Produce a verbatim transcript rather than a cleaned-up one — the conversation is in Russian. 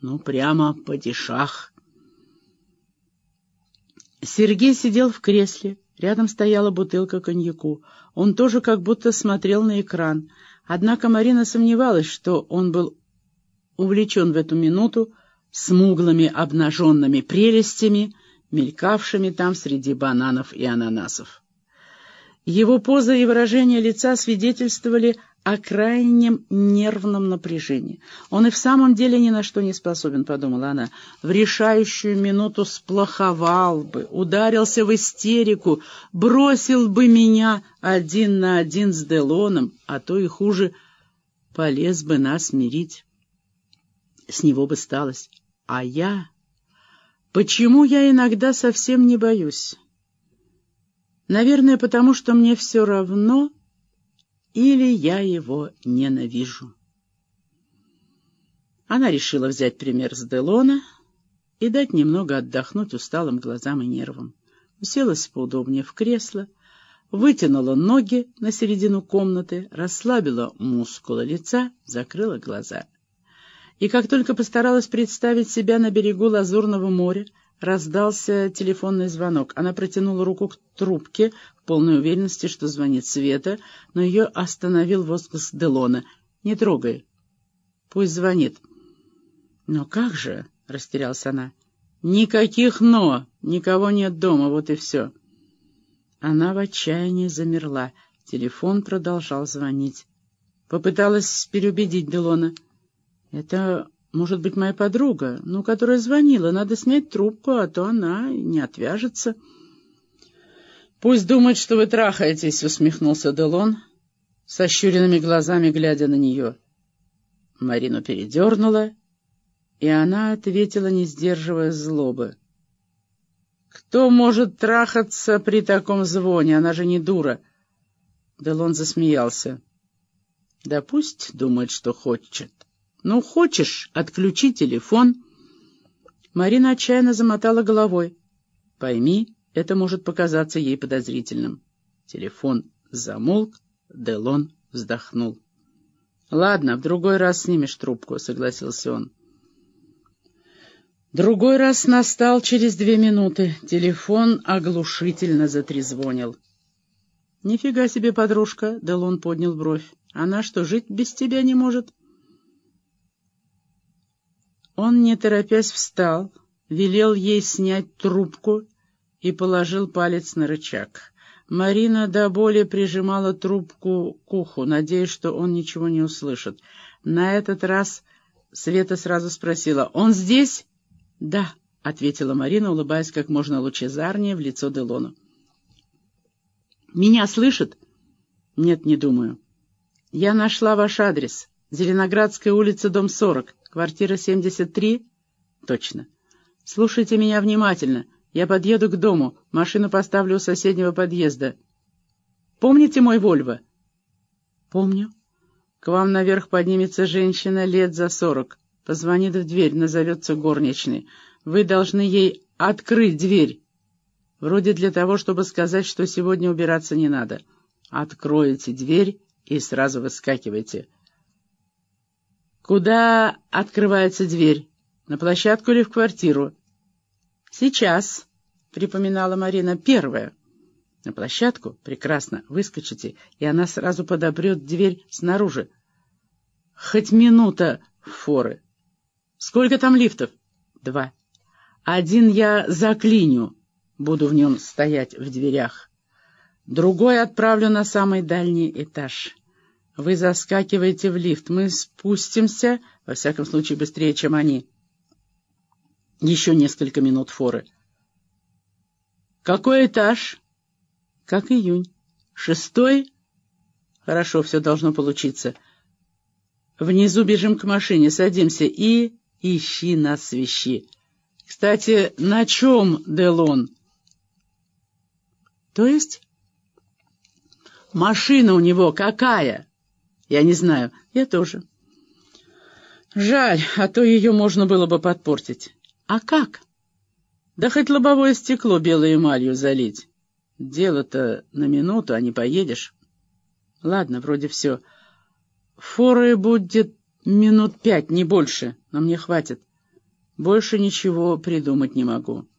Ну, прямо падишах. Сергей сидел в кресле. Рядом стояла бутылка коньяку. Он тоже как будто смотрел на экран. Однако Марина сомневалась, что он был увлечен в эту минуту смуглыми обнаженными прелестями, мелькавшими там среди бананов и ананасов. Его поза и выражение лица свидетельствовали о крайнем нервном напряжении. «Он и в самом деле ни на что не способен», — подумала она. «В решающую минуту сплоховал бы, ударился в истерику, бросил бы меня один на один с Делоном, а то и хуже, полез бы нас мирить. С него бы сталось. А я... Почему я иногда совсем не боюсь? Наверное, потому что мне все равно, или я его ненавижу». Она решила взять пример с Делона и дать немного отдохнуть усталым глазам и нервам. Уселась поудобнее в кресло, вытянула ноги на середину комнаты, расслабила мускулы лица, закрыла глаза. И как только постаралась представить себя на берегу Лазурного моря, раздался телефонный звонок. Она протянула руку к трубке, в полной уверенности, что звонит Света, но ее остановил возглас Делона. «Не трогай. Пусть звонит». «Но как же?» — растерялась она. «Никаких «но». Никого нет дома, вот и все». Она в отчаянии замерла. Телефон продолжал звонить. Попыталась переубедить Делона. «Это... может быть, моя подруга, ну, которая звонила. Надо снять трубку, а то она не отвяжется». «Пусть думает, что вы трахаетесь», — усмехнулся Делон, с ощуренными глазами глядя на нее. Марину передернула, и она ответила, не сдерживая злобы. «Кто может трахаться при таком звоне? Она же не дура». Делон засмеялся. «Да пусть думает, что хочет. Ну, хочешь, отключи телефон». Марина отчаянно замотала головой. «Пойми, это может показаться ей подозрительным». Телефон замолк, Делон вздохнул. «Ладно, в другой раз снимешь трубку», — согласился он. Другой раз настал через две минуты. Телефон оглушительно затрезвонил. «Нифига себе, подружка», — Делон поднял бровь. «Она что, жить без тебя не может?» Он, не торопясь, встал, велел ей снять трубку и положил палец на рычаг. Марина до боли прижимала трубку к уху, надеясь, что он ничего не услышит. На этот раз Света сразу спросила: «Он здесь?» «Да», — ответила Марина, улыбаясь как можно лучезарнее в лицо Делону. «Меня слышит?» «Нет, не думаю. Я нашла ваш адрес. Зеленоградская улица, дом сорок, квартира семьдесят три?» «Точно. Слушайте меня внимательно. Я подъеду к дому, машину поставлю у соседнего подъезда. Помните мой Вольво?» «Помню. К вам наверх поднимется женщина лет за сорок. Позвонит в дверь, назовется горничной. Вы должны ей открыть дверь. Вроде для того, чтобы сказать, что сегодня убираться не надо. Откроете дверь и сразу выскакивайте». «Куда открывается дверь? На площадку или в квартиру?» «Сейчас», — припоминала Марина, — «первая». «На площадку? Прекрасно. Выскочите, и она сразу подопрет дверь снаружи. Хоть минута форы. Сколько там лифтов?» «Два. Один я заклиню, буду в нем стоять в дверях. Другой отправлю на самый дальний этаж. Вы заскакиваете в лифт, мы спустимся, во всяком случае, быстрее, чем они. Еще несколько минут форы». «Какой этаж?» «Как июнь. Шестой?» «Хорошо, все должно получиться. Внизу бежим к машине, садимся и ищи нас свищи. Кстати, на чем Делон?» «То есть?» «Машина у него какая?» «Я не знаю. Я тоже». «Жаль, а то ее можно было бы подпортить». «А как?» «Да хоть лобовое стекло белой эмалью залить. Дело-то на минуту, а не поедешь». «Ладно, вроде все. Форы будет минут пять, не больше, но мне хватит. Больше ничего придумать не могу.